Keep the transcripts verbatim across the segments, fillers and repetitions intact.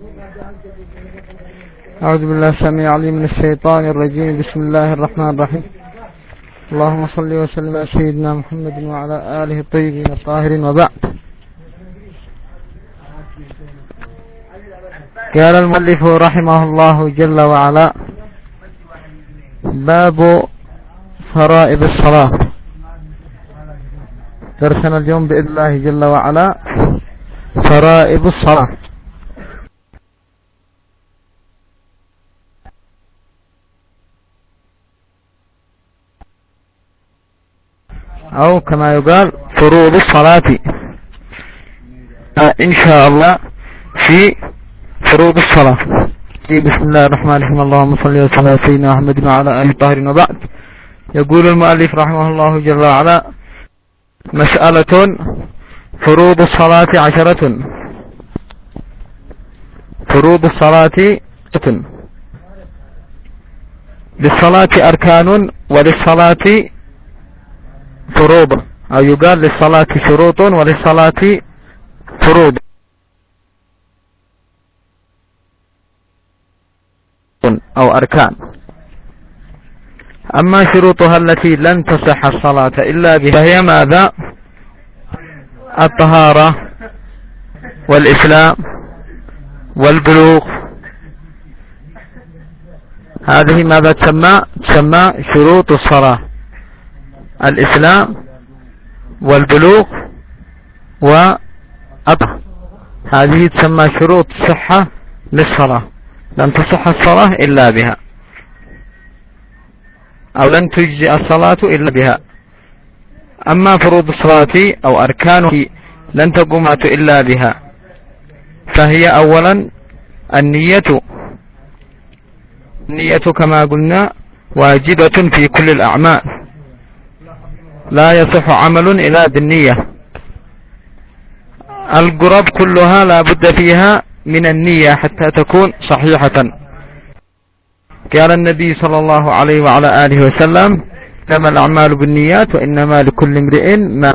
أعوذ بالله السميع العليم من الشيطان الرجيم. بسم الله الرحمن الرحيم. اللهم صل وسلم على سيدنا محمد وعلى آله الطيبين الطاهرين، وبعد. قال المؤلف رحمه الله جل وعلا: باب فرائض الصلاة. درسنا اليوم بإذن الله جل وعلا فرائض الصلاة. أو كما يقال فروض الصلاة إن شاء الله في فروض الصلاة. بسم الله الرحمن الرحيم. اللهم صل وسلم على سيدنا محمد وعلى آله الطاهرين، وبعد. يقول المؤلف رحمه الله جل وعلا: مسألة فروض الصلاة عشرة. فروض الصلاة عشرة. للصلاة أركان وللصلاة فروض، أو يقال للصلاة شروط وللصلاة فروض أو أركان. أما شروطها التي لن تصح الصلاة إلا بها هي ماذا؟ الطهارة والإسلام والبلوغ. هذه ماذا تسمى؟ تسمى شروط الصلاة: الإسلام والبلوغ والطهارة. هذه تسمى شروط الصحة للصلاة. لن تصح الصلاة إلا بها، أو لن تجزئ الصلاة إلا بها. أما فروض الصلاة أو أركانه لن تقوم إلا بها، فهي أولا النية. النية كما قلنا واجبة في كل الأعمال، لا يصح عمل إلا بالنية. القرب كلها لا بد فيها من النية حتى تكون صحيحة. قال النبي صلى الله عليه وعلى آله وسلم: إنما الأعمال بالنيات وإنما لكل امرئ ما.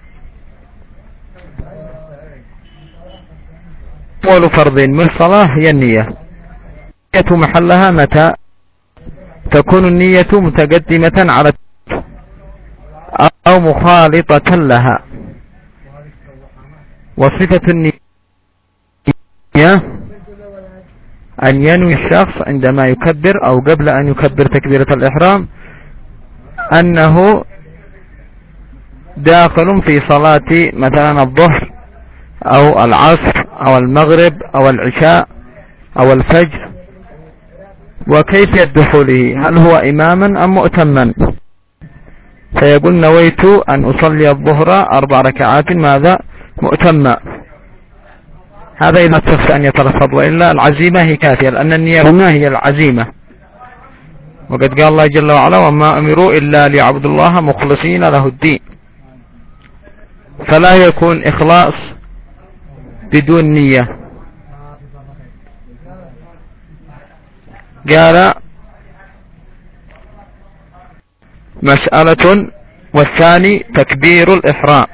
أول فرض من الصلاة هي النية. النية محلها متى؟ تكون النية متقدمة على أو مخالطة لها. وصفة النية أن ينوي الشخص عندما يكبر أو قبل أن يكبر تكبيرة الإحرام أنه داخل في صلاة مثلا الظهر أو العصر أو المغرب أو العشاء أو الفجر. وكيفية دخوله؟ هل هو إماما أم مؤتما؟ فيقول: نويت أن أصلي الظهر أربع ركعات ماذا؟ مؤتما. هذا إذا تخشى أن يتلفظ، وإلا العزيمة هي كافية، لأن النية هنا هي العزيمة. وقد قال الله جل وعلا: وما أمروا إلا ليعبدوا الله مخلصين له الدين. فلا يكون إخلاص بدون نية. قال: مسألة والثاني تكبير الإحرام.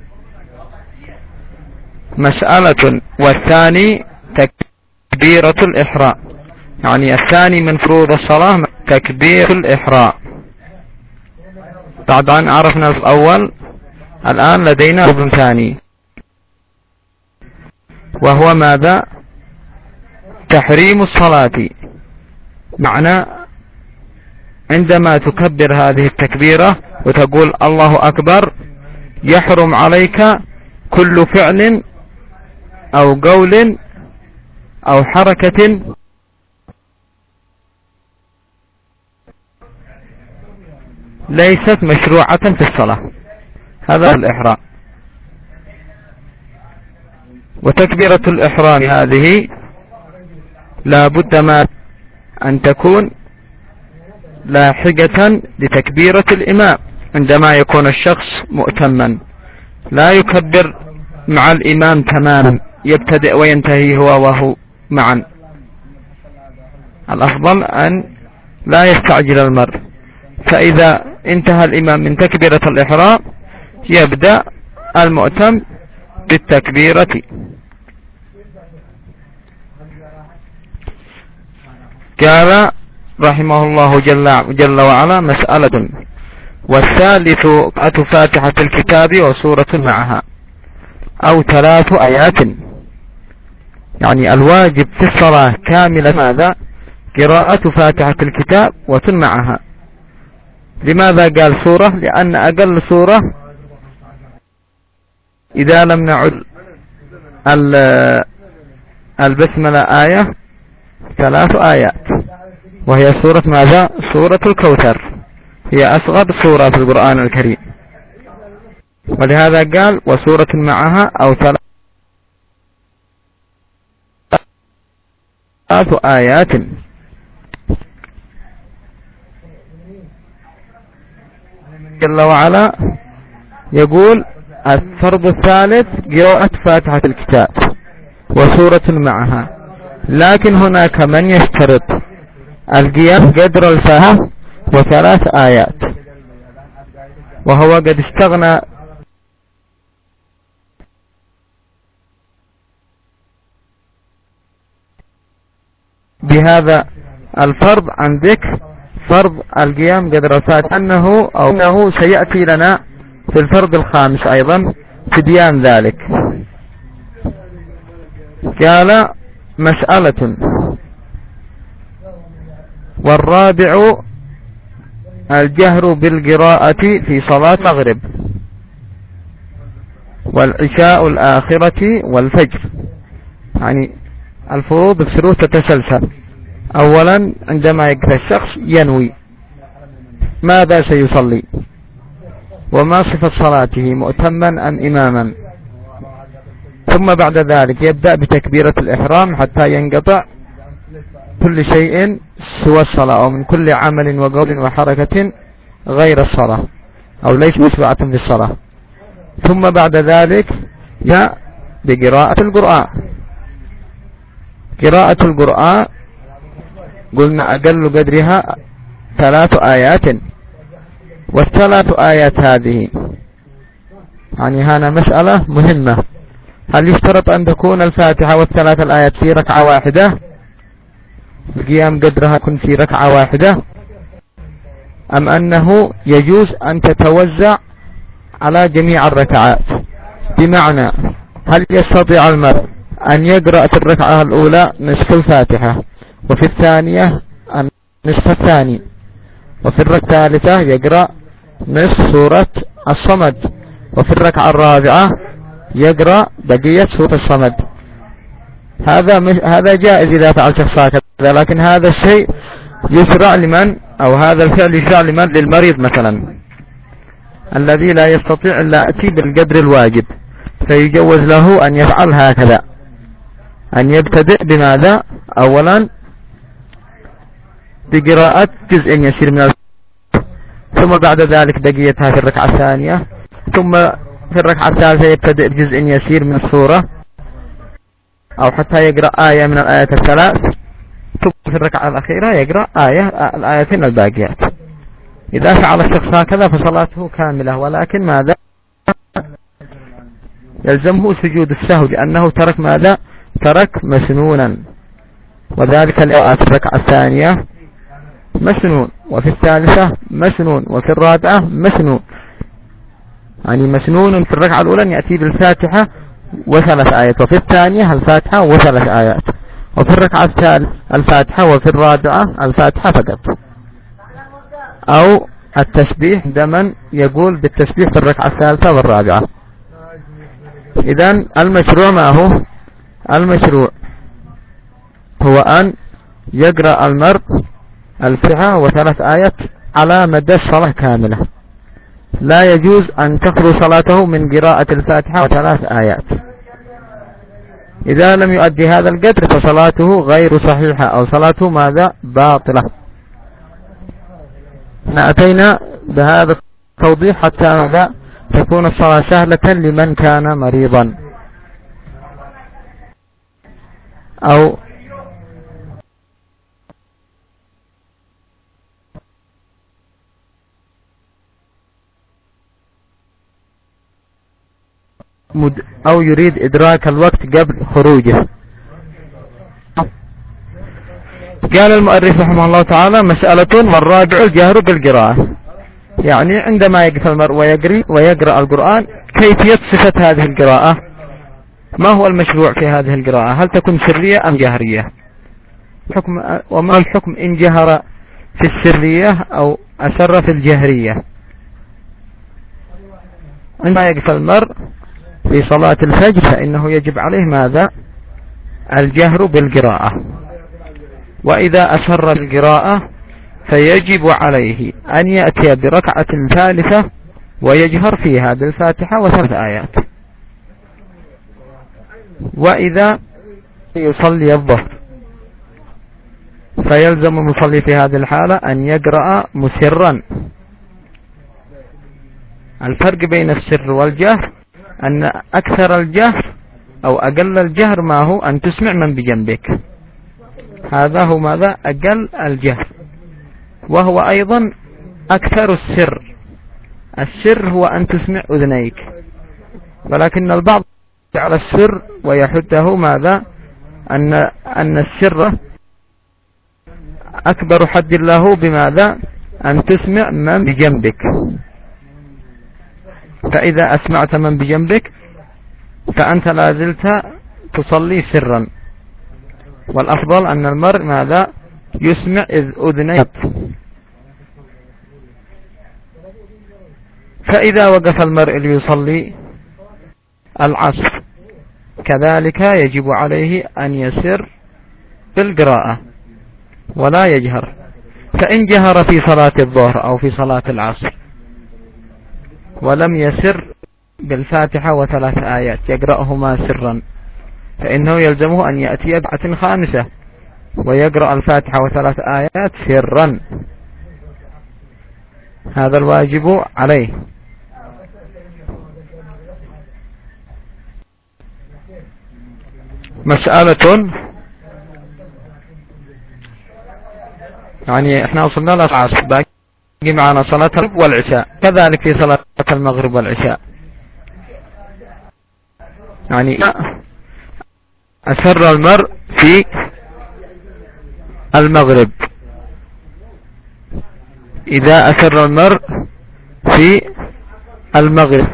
مسألة والثاني تكبيرة الإحرام، يعني الثاني من فروض الصلاة تكبير الإحرام. بعد أن عرفنا الأول، الآن لدينا ركن ثاني، وهو ماذا؟ تحريم الصلاة. معنى عندما تكبر هذه التكبيرة وتقول الله أكبر، يحرم عليك كل فعل أو قول أو حركة ليست مشروعة في الصلاة. هذا الإحرام. وتكبيرة الإحرام هذه لا بد ما أن تكون لاحقة لتكبيرة الإمام عندما يكون الشخص مؤتما. لا يكبر مع الإمام تماما، يبتدئ وينتهي هو وهو معا. الأفضل أن لا يستعجل المرء، فإذا انتهى الإمام من تكبيرة الإحرام يبدأ المؤتم بالتكبيرة. قال رحمه الله جل, جل وعلا: مسألة. والثالث قراءة فاتحة الكتاب وسورة معها أو ثلاث آيات. يعني الواجب في الصلاة كاملة ماذا؟ قراءة فاتحة الكتاب وسورة معها. لماذا قال سورة؟ لأن أقل سورة إذا لم نعد البسملة آية ثلاث آيات، وهي سورة ماذا؟ سورة الكوثر، هي أصغر سورة في القرآن الكريم، ولهذا قال وسورة معها أو ثلاث آيات. جل وعلا يقول: الفرض الثالث قراءة فاتحة الكتاب وسورة معها. لكن هناك من يشترط القيام قدر الفاتحة وثلاث آيات، وهو قد استغنى بهذا الفرض عن ذكر فرض القيام قدر الفاتحة، أنه أو أنه سيأتي لنا في الفرض الخامس أيضا تبيان ذلك. قال: مسألة. والرابع الجهر بالقراءة في صلاة المغرب والعشاء الآخرة والفجر. يعني الفروض الشروط تتسلسل. أولا عندما يقرأ الشخص ينوي ماذا سيصلي وما صفة صلاته، مؤتما أم إماما، ثم بعد ذلك يبدأ بتكبيرة الإحرام حتى ينقطع كل شيء سوى الصلاة، أو من كل عمل وقول وحركة غير الصلاة أو ليس مشروعة في الصلاة. ثم بعد ذلك جاء بقراءة القرآن. قراءة القرآن قلنا أقل قدرها ثلاث آيات، والثلاث آيات هذه يعني هنا مسألة مهمة: هل يشترط أن تكون الفاتحة والثلاث الآيات في ركعة واحدة، القيام قدرها يكون في ركعة واحدة، أم أنه يجوز أن تتوزع على جميع الركعات؟ بمعنى هل يستطيع المرء أن يقرأ في الركعة الأولى نصف الفاتحة، وفي الثانية النصف الثاني، وفي الركعة الثالثة يقرأ نصف سورة الصمد، وفي الركعة الرابعة يقرأ بقية سورة الصمد؟ هذا مش هذا جائز إذا فعل شخص هكذا، لكن هذا الشيء يشرع لمن، أو هذا الفعل يشرع لمن؟ للمريض مثلا الذي لا يستطيع إلا يأتي بالقدر الواجب، فيجوز له أن يفعل هكذا، أن يبتدئ بماذا؟ أولا بقراءة جزء يسير من الفاتحة، ثم بعد ذلك بقيتها في الركعة الثانية، ثم في الركعة الثالثة يبتدئ بجزء يسير من السورة، أو حتى يقرأ آية من الآيات الثلاث، ثم في الركعة الأخيرة يقرأ آية الآيتين الباقيات. إذا فعل الشخص هكذا فصلاته كاملة، ولكن ماذا؟ يلزمه سجود السهو، لأنه ترك ماذا؟ ترك مسنونا، وذلك القراءة في الركعة الثانية مسنون، وفي الثالثة مسنون، وفي الرابعة مسنون. يعني مسنون في الركعة الأولى يأتي بالفاتحة وثلاث آيات، وفي الثانية الفاتحة وثلاث آيات، وفي الركعة الثالثة الفاتحة، وفي الرابعة الفاتحة فقط. أو التسبيح عندما يقول بالتسبيح في الركعة الثالثة والرابعة. إذن المشروع ما هو؟ المشروع هو أن يقرأ المرء الفاتحة وثلاث آيات على مدى الصلاة كاملة، لا يجوز أن تخلو صلاته من قراءة الفاتحة وثلاث آيات. إذا لم يؤدي هذا القدر فصلاته غير صحيحة، أو صلاته ماذا؟ باطلة. أتينا بهذا التوضيح حتى ماذا؟ تكون الصلاة سهلة لمن كان مريضا أو أو يريد إدراك الوقت قبل خروجه. قال المؤرخ رحمه الله تعالى: مسألة والرابع الجهر بالقراءة. يعني عندما يقف المرء ويقري ويقرأ القرآن، كيفية صفة هذه القراءة؟ ما هو المشروع في هذه القراءة؟ هل تكون سرية أم جهرية؟ حكم وما الحكم إن جهر في السرية أو أسر في الجهرية؟ عندما يقف المرء في صلاة الفجر فإنه يجب عليه ماذا؟ الجهر بالقراءة. وإذا أسر القراءة فيجب عليه أن يأتي بركعة ثالثة ويجهر فيها بالفاتحة وثلاث آيات. وإذا يصلي الظهر فيلزم المصلي في هذه الحالة أن يقرأ مسرا. الفرق بين السر والجهر أن أكثر الجهر أو أقل الجهر ما هو؟ أن تسمع من بجنبك. هذا هو ماذا؟ أقل الجهر، وهو أيضا أكثر السر. السر هو أن تسمع أذنيك، ولكن البعض على السر ويحده ماذا؟ أن أن السر أكبر حد له بماذا؟ أن تسمع من بجنبك. فإذا أسمعت من بجنبك فأنت لا زلت تصلي سرا، والأفضل أن المرء ماذا؟ يسمع إذ أذنيه. فإذا وقف المرء ليصلي العصر كذلك يجب عليه أن يسر بالقراءة ولا يجهر. فإن جهر في صلاة الظهر أو في صلاة العصر ولم يسر بالفاتحة وثلاث آيات يقرأهما سرا، فإنه يلزمه أن يأتي بركعة خامسة ويقرأ الفاتحة وثلاث آيات سرا. هذا الواجب عليه. مسألة، يعني احنا وصلنا للعصر، باقي معنا صلاة المغرب والعشاء، كذلك في صلاة المغرب والعشاء. يعني أسر المرء في المغرب، إذا أسر المرء في المغرب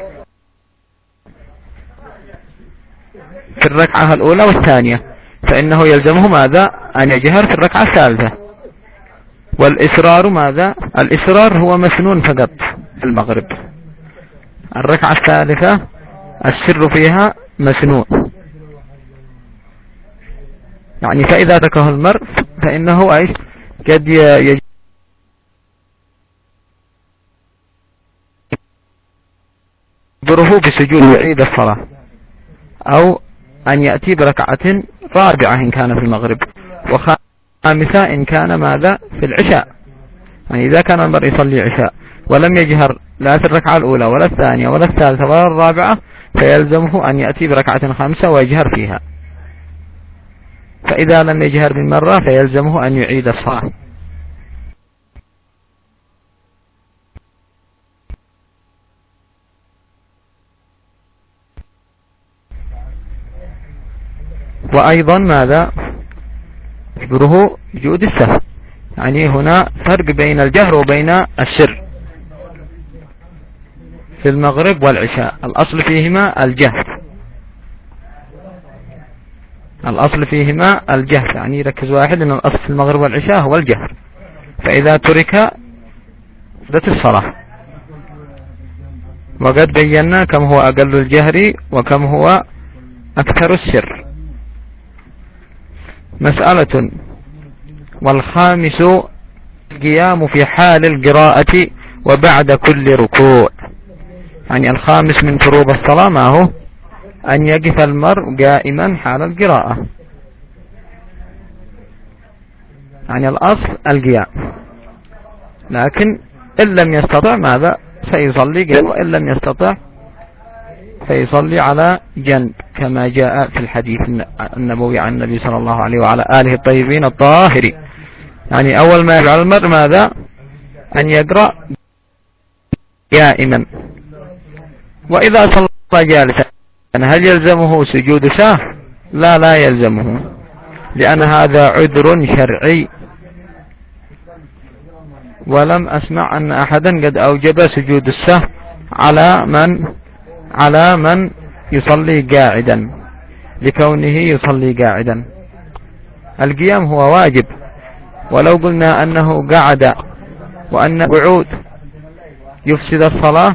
في الركعة الأولى والثانية فإنه يلزمه ماذا؟ أن يجهر في الركعة الثالثة. والإسرار ماذا؟ الإسرار هو مسنون فقط في المغرب. الركعة الثالثة السر فيها مسنون، يعني فإذا تركه المرء فإنه أيش قد يجهره بسجود يعيد الصلاة، أو أن يأتي بركعة رابعة إن كان في المغرب، وخامسة إن كان ماذا؟ في العشاء. يعني إذا كان المرء يصلي عشاء ولم يجهر لا في الركعة الأولى ولا الثانية ولا الثالثة ولا الرابعة فيلزمه أن يأتي بركعة خامسة ويجهر فيها. فإذا لم يجهر من مرة فيلزمه أن يعيد الصلاة. وأيضا ماذا؟ يجبره وجود السهو. يعني هنا فرق بين الجهر وبين السر في المغرب والعشاء. الأصل فيهما الجهر، الأصل فيهما الجهر، يعني يركز واحد أن الأصل في المغرب والعشاء هو الجهر، فإذا ترك فدت الصلاة. وقد بينا كم هو أقل الجهر وكم هو أكثر السر. مسألة، والخامس القيام في حال القراءة وبعد كل ركوع. يعني الخامس من فروض الصلاة ما هو؟ أن يقف المرء قائما حال القراءة. يعني الأصل القيام، لكن إن لم يستطع ماذا؟ فيصلي قيام، وإن لم يستطع فيصلي على جنب كما جاء في الحديث النبوي عن النبي صلى الله عليه وعلى آله الطيبين الطاهرين. يعني أول ما يفعل المرء ماذا؟ أن يقرأ قائما. وإذا صلى جالسا هل يلزمه سجود سهو؟ لا لا يلزمه، لأن هذا عذر شرعي، ولم أسمع أن أحدا قد أوجب سجود السهو على من على من يصلي قاعدا لكونه يصلي قاعدا. القيام هو واجب، ولو قلنا أنه قعد وأن قعود يفسد الصلاة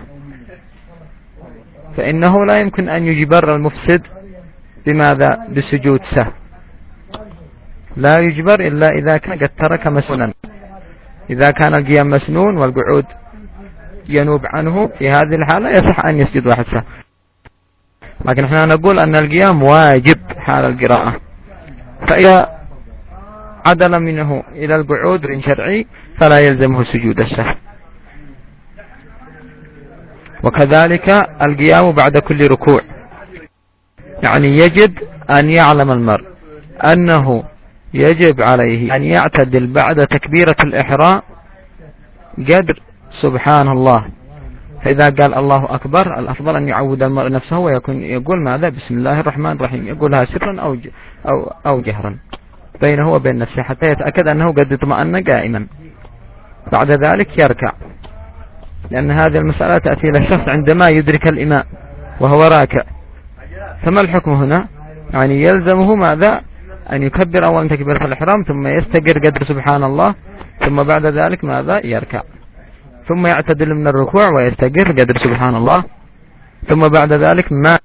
فإنه لا يمكن أن يجبر المفسد بماذا؟ بسجود سهو. لا يجبر إلا إذا كان قد ترك مسنونا. إذا كان القيام مسنون والقعود ينوب عنه في هذه الحالة يصح أن يسجد واحد سهو، لكن احنا نقول أن القيام واجب حال القراءة، فإذا عدل منه إلى القعود شرعي فلا يلزمه سجود السهو. وكذلك القيام بعد كل ركوع، يعني يجب أن يعلم المرء أنه يجب عليه أن يعتدل بعد تكبيرة الإحرام قدر سبحان الله. فإذا قال الله أكبر الأفضل أن يعود المرء نفسه ويكون يقول ماذا؟ بسم الله الرحمن الرحيم، يقولها سرا أو أو أو جهرا بينه وبين نفسه حتى يتأكد أنه قد اطمأن قائما. بعد ذلك يركع، لأن هذه المسألة تأتي للشخص عندما يدرك الإمام وهو راكع. فما الحكم هنا؟ يعني يلزمه ماذا؟ أن يكبر أولا تكبيرة الإحرام ثم يستقر قدر سبحان الله، ثم بعد ذلك ماذا؟ يركع، ثم يعتدل من الركوع ويستقر قدر سبحان الله، ثم بعد ذلك ما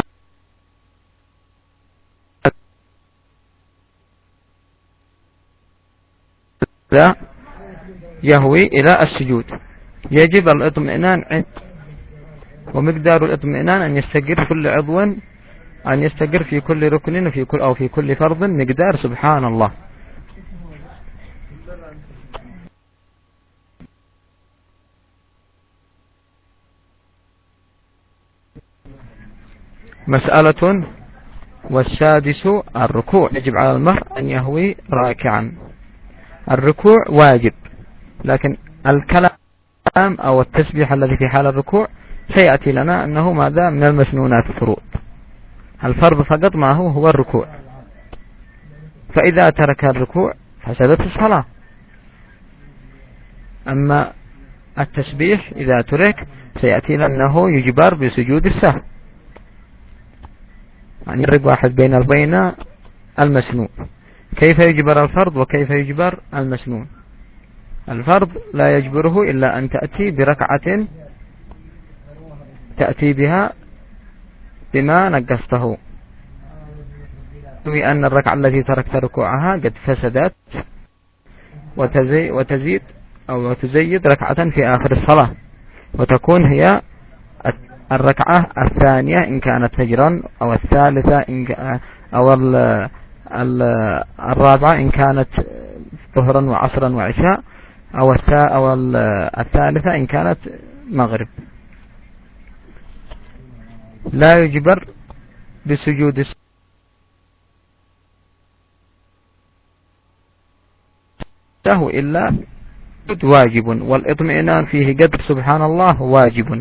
يهوي إلى السجود. يجب الاطمئنان عند، ومقدار الاطمئنان أن يستقر كل عضو، أن يستقر في كل ركن في كل أو في كل فرض مقدار سبحان الله. مسألة والسادس الركوع. يجب على المرء أن يهوي راكعا. الركوع واجب، لكن الكلام أو التسبيح الذي في حال الركوع سيأتي لنا أنه ماذا؟ من المسنونات الفروض. الفرض فقط ما هو هو الركوع، فإذا ترك الركوع فسدت الصلاة. أما التسبيح إذا ترك سيأتي لنا أنه يجبر بسجود السهو، يعني يفرق واحد بين بين المسنون. كيف يجبر الفرض وكيف يجبر المسنون؟ الفرض لا يجبره إلا أن تأتي بركعة تأتي بها بما نقصته، بأن الركعة التي تركت ركوعها قد فسدت وتزي وتزيد أو تزيد ركعة في آخر الصلاة، وتكون هي الركعة الثانية إن كانت فجرا، أو الثالثة إن أو الرابعة إن كانت ظهرا وعصرا وعشاء، أو أو الثالثة إن كانت مغرب. لا يجبر بسجود السهو إلا واجب، والإطمئنان فيه قدر سبحان الله واجب.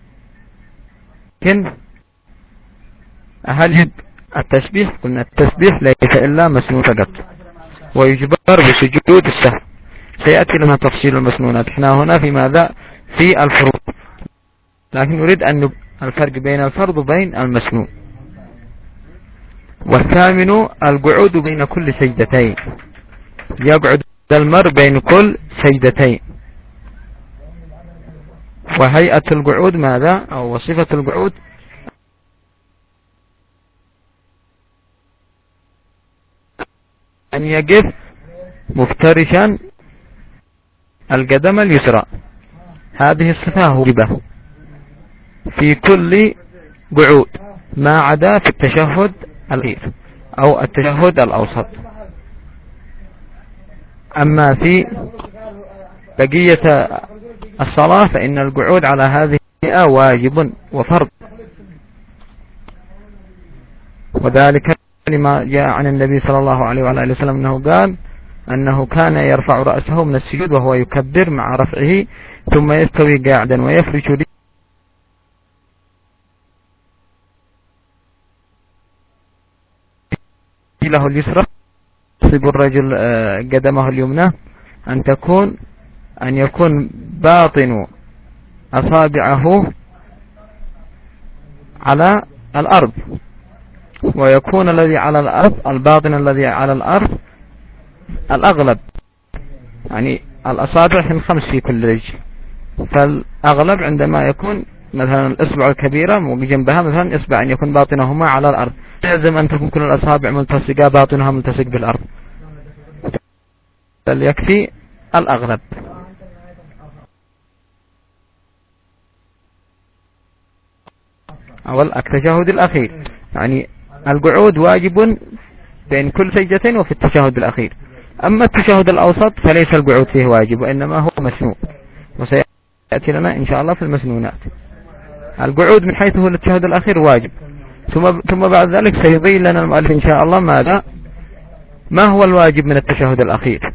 لكن هل يجب التسبيح؟ قلنا التسبيح ليس إلا مسنون فقط، ويجبر بسجود السهو. سيأتي لنا تفصيل المسنونات. احنا هنا في ماذا؟ في الفروض، لكن نريد أن الفرق بين الفرض وبين المسنون. والثامن القعود بين كل سجدتين. يقعد المرء بين كل سجدتين. وهيئة القعود ماذا؟ أو وصفة القعود أن يقف مفترشا القدم اليسرى. هذه الصفة واجبة في كل قعود ما عدا في التشهد الأخير أو التشهد الأوسط. أما في بقية الصلاة فإن القعود على هذه واجب وفرض، وذلك لما جاء عن النبي صلى الله عليه وعلى آله وسلم أنه قال أنه كان يرفع رأسه من السجود وهو يكبر مع رفعه، ثم يستوي قاعدا ويفرش رجله اليسرى ينصب الرجل قدمه اليمنى أن تكون أن يكون باطن أصابعه على الأرض، ويكون الذي على الأرض الباطن الذي على الأرض الأغلب، يعني الأصابع هم خمس في كل رجل، فالأغلب عندما يكون مثلا الإصبع الكبيرة وبجنبها مثلا إصبع أن يكون باطنهما على الأرض، لازم أن تكون كل الأصابع ملتصقة باطنها ملتصق بالأرض، بل يكفي الأغلب. أول التشهد الأخير، يعني القعود واجب بين كل سجدتين وفي التشهد الأخير. أما التشهد الأوسط فليس القعود فيه واجب، وإنما هو مسنون، وسيأتي لنا إن شاء الله في المسنونات. القعود من حيث هو التشهد الأخير واجب، ثم ثم بعد ذلك سيبين لنا المؤلف إن شاء الله ماذا ما هو الواجب من التشهد الأخير.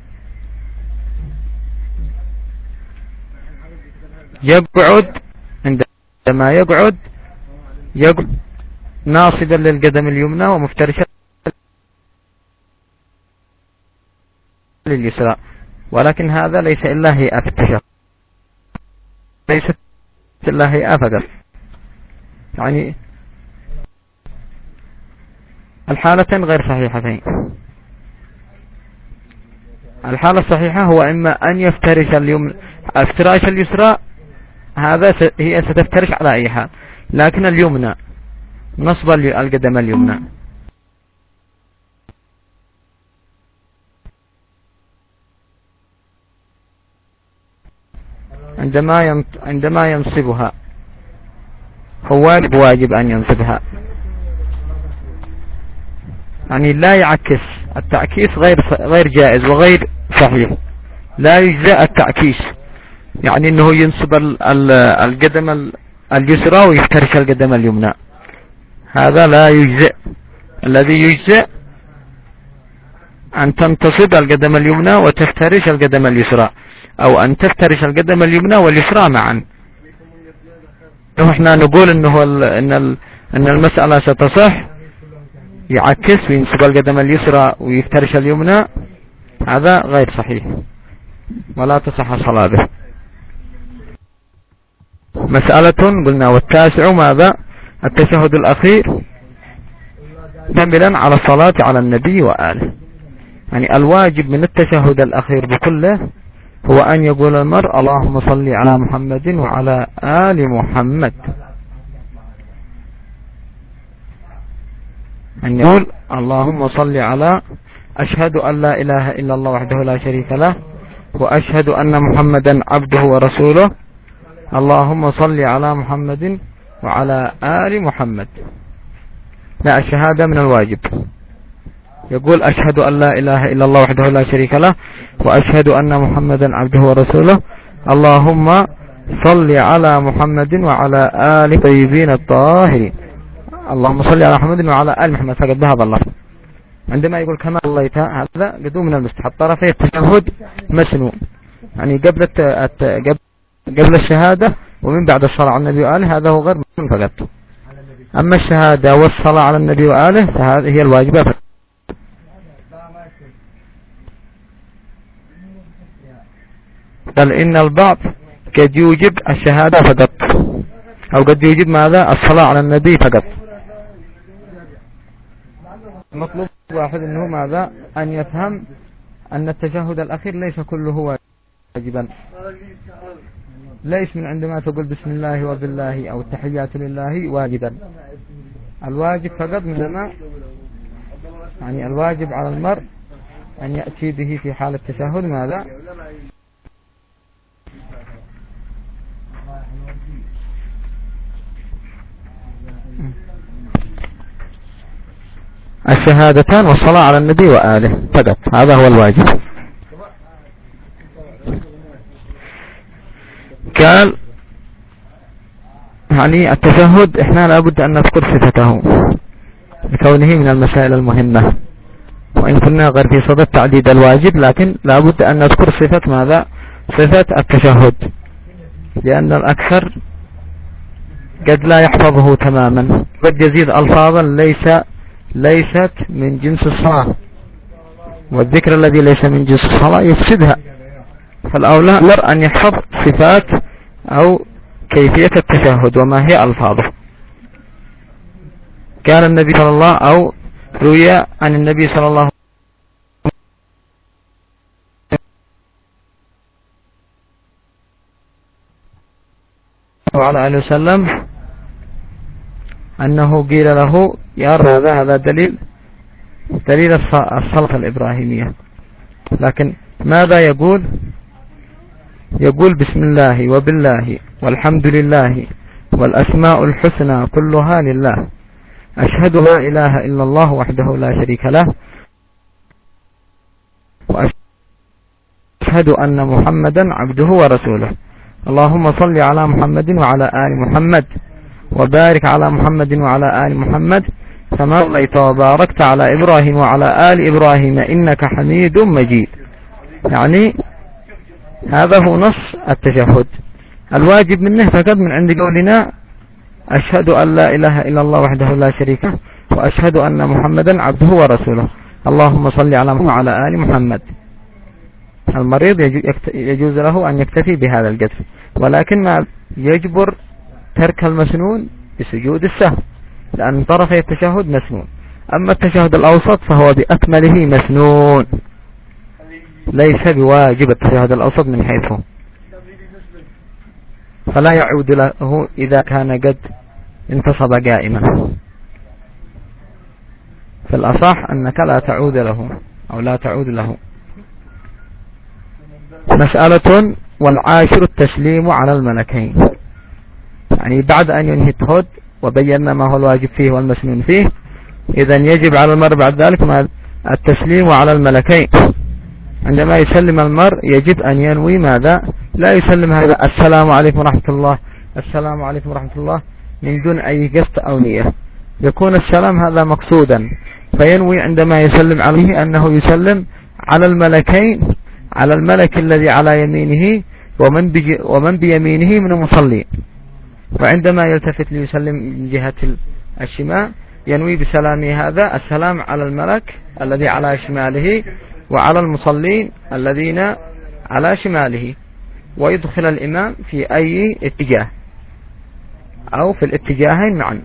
يقعد، عندما يقعد يقعد ناصبا للقدم اليمنى ومفترشا لليسرى، ولكن هذا ليس إلا هيئة في التشهد، ليست إلا هيئة فقط. يعني الحالتين غير صحيحتين. الحالة الصحيحة هو إما أن يفترش اليمنى، افتراش اليسرى هذا هي ستفترش على أي حال، لكن اليمنى نصب القدم اليمنى. عندما عندما ينصبها هو واجب واجب أن ينصبها، يعني لا يعكس. التعكيس غير غير جائز وغير صحيح، لا يجزئ التعكيس، يعني انه ينصب القدم اليسرى ويفترش القدم اليمنى، هذا لا يجزئ. الذي يجزئ أن تنتصب القدم اليمنى وتفترش القدم اليسرى، أو أن تفترش القدم اليمنى واليسرى معا. نحن نقول إنه إن إن المسألة ستصح يعكس وينصب القدم اليسرى ويفترش اليمنى، هذا غير صحيح ولا تصح صلاة به. مسألة قلنا. والتاسع ماذا؟ التشهد الأخير كاملا على الصلاة على النبي وآله. يعني الواجب من التشهد الأخير بكله هو أن يقول المرء اللهم صل على محمد وعلى آل محمد، أن يقول اللهم صل على أشهد أن لا إله إلا الله وحده لا شريك له وأشهد أن محمدا عبده ورسوله، اللهم صل على محمد وعلى آل محمد. لا، الشهادة من الواجب. يقول أشهد أن لا إله إلا الله وحده لا شريك له وأشهد أن محمدا عبده ورسوله، اللهم صل على محمد وعلى آل طيبين الطاهرين. اللهم صل على محمد وعلى آل محمد، فقد ذهب الله. عندما يقول كما صليت، هذا قدوم من المستحب. طرفي التشهد مسنون، يعني قبل الت... الت... قبل الشهادة ومن بعد الصلاة على النبي وآله، هذا هو غير مسنون فقط. أما الشهادة والصلاة على النبي وآله فهذه هي الواجبة فقط. بل إن البعض قد يوجب الشهادة فقط، أو قد يوجب ماذا؟ الصلاة على النبي فقط. المطلوب واحد أنه ماذا؟ أن يفهم أن التشهد الأخير ليس كله واجبا، ليس من عندما تقول بسم الله وبالله أو التحيات لله واجبا. الواجب فقط عندما يعني الواجب على المرء أن يأتي به في حال التشهد ماذا؟ الشهادتان والصلاة على النبي وآله فقط، هذا هو الواجب. قال يعني التشهد احنا لابد أن نذكر صفته لكونه من المسائل المهمة، وإن كنا غير في صدد تعديد الواجب، لكن لابد أن نذكر صفة ماذا؟ صفة التشهد، لأن الأكثر قد لا يحفظه تماما، قد يزيد ألفاظا ليس ليست من جنس الصلاة، والذكر الذي ليس من جنس الصلاة يفسدها. فالأولى أن يحفظ صفات أو كيفية التشهد وما هي ألفاظه. كان النبي صلى الله أو روي عن النبي صلى الله وعلى آله وسلم أنه قيل له يا رب هذا هذا دليل دليل الصلاة الإبراهيمية، لكن ماذا يقول؟ يقول بسم الله وبالله والحمد لله والأسماء الحسنى كلها لله، أشهد لا إله إلا الله وحده لا شريك له، وأشهد أن محمدا عبده ورسوله، اللهم صل على محمد وعلى آل محمد وبارك على محمد وعلى آل محمد كما صليت وباركت على إبراهيم وعلى آل إبراهيم إنك حميد مجيد. يعني هذا هو نص التشهد. الواجب منه فقط من عند قولنا أشهد أن لا إله إلا الله وحده لا شريك له وأشهد أن محمدا عبده ورسوله، اللهم صل على محمد وعلى آل محمد. المريض يجوز له أن يكتفي بهذا القدر، ولكن ما يجبر ترك المسنون بسجود السهو، لأن طرفي التشهد مسنون. أما التشهد الأوسط فهو بأكمله مسنون، ليس بواجب التشهد الأوسط من حيثه، فلا يعود له إذا كان قد انتصب قائما. في الأصح أنك لا تعود له أو لا تعود له. مسألة والعاشر التسليم على الملكين، يعني بعد أن ينهي التشهد وبينا ما هو الواجب فيه والمسنون فيه، إذن يجب على المرء بعد ذلك التسليم على الملكين. عندما يسلم المرء يجب أن ينوي ماذا؟ لا يسلم هذا السلام عليكم ورحمة الله السلام عليكم ورحمة الله من دون أي قصد أو نية، يكون السلام هذا مقصودا، فينوي عندما يسلم عليه أنه يسلم على الملكين، على الملك الذي على يمينه ومن, بي ومن بيمينه من المصلين. وعندما يلتفت ليسلم من جهة الشمال ينوي بسلامه هذا السلام على الملك الذي على شماله وعلى المصلين الذين على شماله، ويدخل الإمام في أي اتجاه أو في الاتجاهين معا.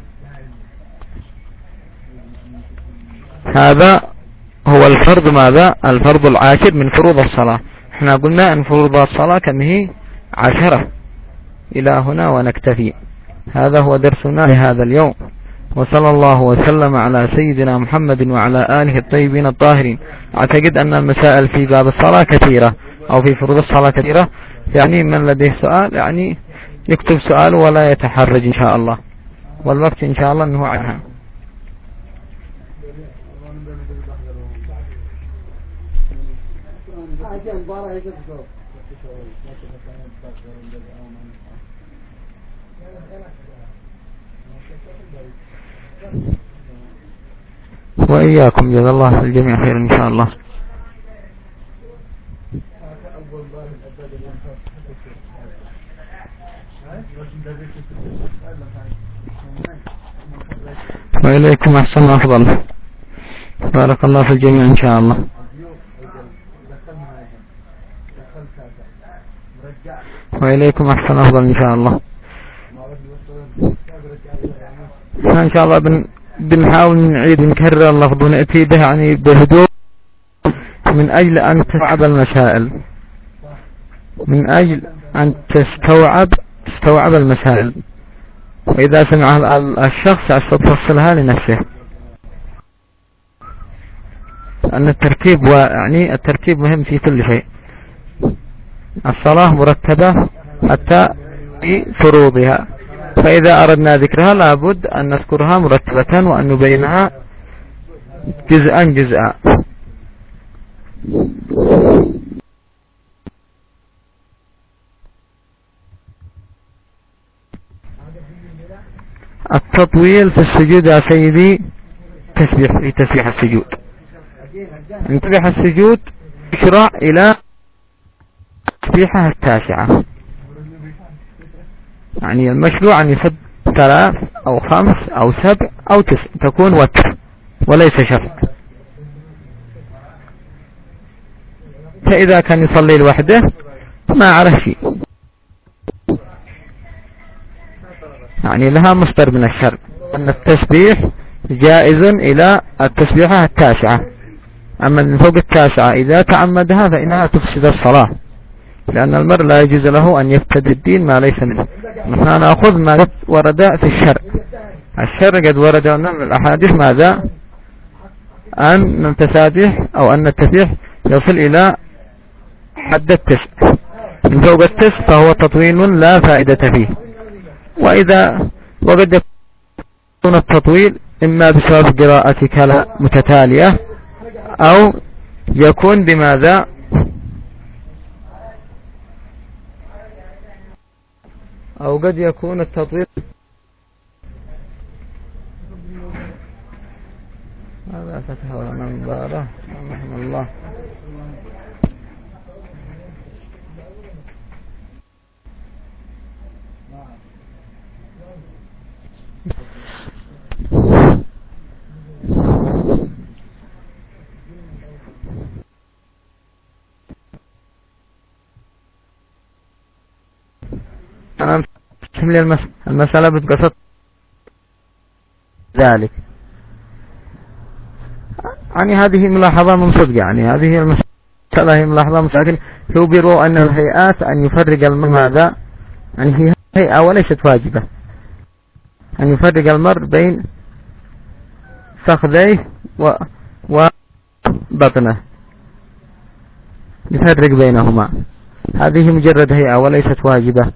هذا هو الفرض ماذا؟ الفرض العاشر من فروض الصلاة. احنا قلنا أن فروض الصلاة كم هي؟ عشرة. إلى هنا ونكتفي. هذا هو درسنا لهذا اليوم، وصلى الله وسلم على سيدنا محمد وعلى آله الطيبين الطاهرين. أعتقد أن المسائل في باب الصلاة كثيرة أو في فروض الصلاة كثيرة، يعني من لديه سؤال يعني يكتب سؤال ولا يتحرج إن شاء الله، والوقت إن شاء الله أنه عنها. وإياكم جزا الله الجميع خير إن شاء الله. وإليكم أحسن أفضل. بارك الله في الجميع إن شاء الله. وإليكم أحسن أفضل إن شاء الله. إن شاء الله بن بنحاول نعيد نكرر اللفظ ونأتي به يعني بهدوء من أجل أن تستوعب المسائل، من أجل أن تستوعب تستوعب المسائل، وإذا سمع الشخص يستفصلها لنفسه. أن الترتيب ويعني الترتيب مهم في كل شيء. الصلاة مرتبة حتى في فروضها، فإذا أردنا ذكرها لابد أن نذكرها مرتبة وأن نبينها جزءا جزءا. التطويل في السجود يا سيدي تسبيح، في تسبيح السجود. من تسبيح السجود يشرع إلى تسبيحة التاسعة، يعني المشروع أن يسب ثلاث أو خمس أو سبع أو تسع، تكون وتر وليس شفع. حتى إذا كان يصلي لوحده ما عليه شيء، يعني لها مصدر من الشرع أن التسبيح جائز إلى التسبيحة التاسعة، أما من فوق التاسعة إذا تعمدها فإنها تفسد الصلاة، لأن المرء لا يجوز له أن يبتدي الدين ما ليس منه. نحن نأخذ ما ورد في الشرع. الشرع قد ورد من الأحاديث ماذا؟ أن التسابيح أو أن التسبيح يصل إلى حد التسع، من فوق التسع فهو تطويل لا فائدة فيه. وإذا وقد يكون التطويل إما بسبب قراءة كلام متتالية أو يكون بماذا؟ أو قد يكون التطويل هذا فتح ولا منظارة رحمه الله. أنا تحمل المسألة المسألة بتقصد ذلك، يعني هذه ملاحظة من صدق، يعني هذه المسألة هي ملاحظة من صدق، لكن يخبروا أن الهيئات أن يفرق المرء ماذا؟ يعني هي هيئة وليست واجبة أن يفرق المرء بين فخذيه وبطنه، يفرق بينهما، هذه مجرد هيئة وليست واجبة.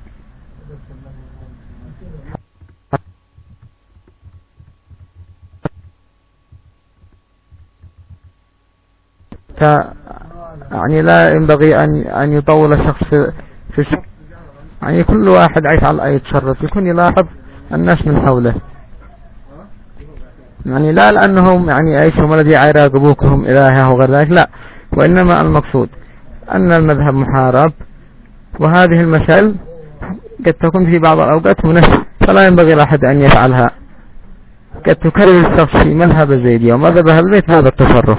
يعني لا ينبغي أن أن يطول الشخص في في يعني كل واحد عايش على أي تصرف يكون يلاحظ الناس من حوله، يعني لا لأنهم يعني عيشهم الذي يراقبوكهم إلهه وغير ذلك، لا، وإنما المقصود أن المذهب محارب، وهذه المسائل قد تكون في بعض الأوقات مناسبة فلا ينبغي لأحد أن يفعلها، قد تكرر الشخص في مذهب الزيدية ومذهب أهل البيت هذا التصرف،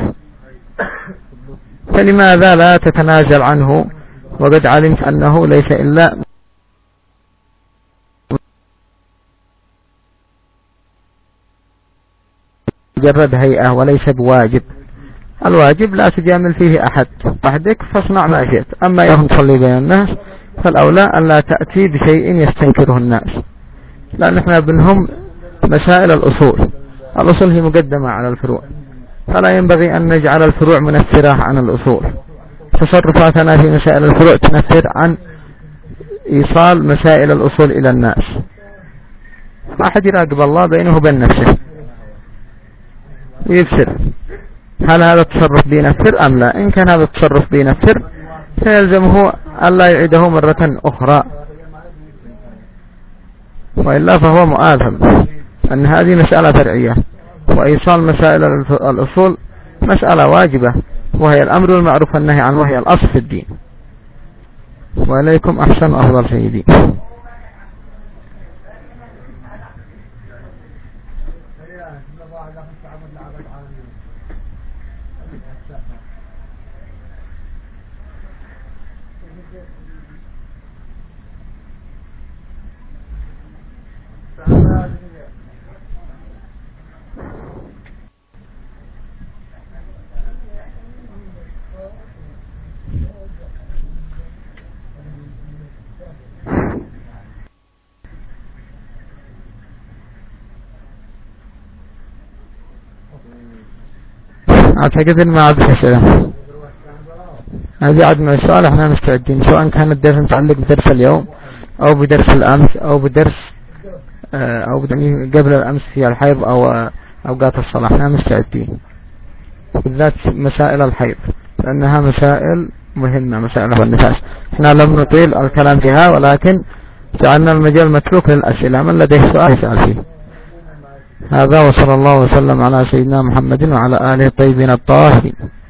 فلماذا لا تتنازل عنه وقد علمت أنه ليس إلا مجرد هيئة وليس بواجب. الواجب لا تجامل فيه أحد، وحدك فاصنع ما شئت، أما يهم تصلي بين الناس فالأولى أن لا تأتي بشيء يستنكره الناس، لأن احنا بنهم مسائل الأصول، الأصول هي مقدمة على الفروع، فلا ينبغي أن نجعل الفروع منفرة عن الأصول، تصرفاتنا في مسائل الفروع تنفر عن إيصال مسائل الأصول إلى الناس. ما أحد يراقب الله بينه وبين نفسه ويبصر هل هذا التصرف بينفر أم لا. إن كان هذا التصرف بينفر فيلزمه ألا يعيده مرة أخرى، وإلا فهو مؤاثم، أن هذه مسألة فرعية، وإيصال مسائل الأصول مسألة واجبة، وهي الأمر المعروف والنهي عنه، وهي الأصل في الدين. وإليكم أحسن وأفضل سيدي. أعتقد أن ما عاد في أسئلة، هذه عاد من السؤال، احنا مستعدين سواء كان الدرس متعلق بدرس اليوم أو بدرس الأمس أو بدرس أو قبل الأمس في الحيض أو أوقات الصلاة، احنا مستعدين، بالذات مسائل الحيض لأنها مسائل مهمة، مسائل النفاس، احنا لم نطيل الكلام فيها ولكن جعلنا المجال متروك للأسئلة، من لديه سؤال يسأل فيه. هذا وصلى الله وسلم على سيدنا محمد وعلى آله الطيبين الطاهرين.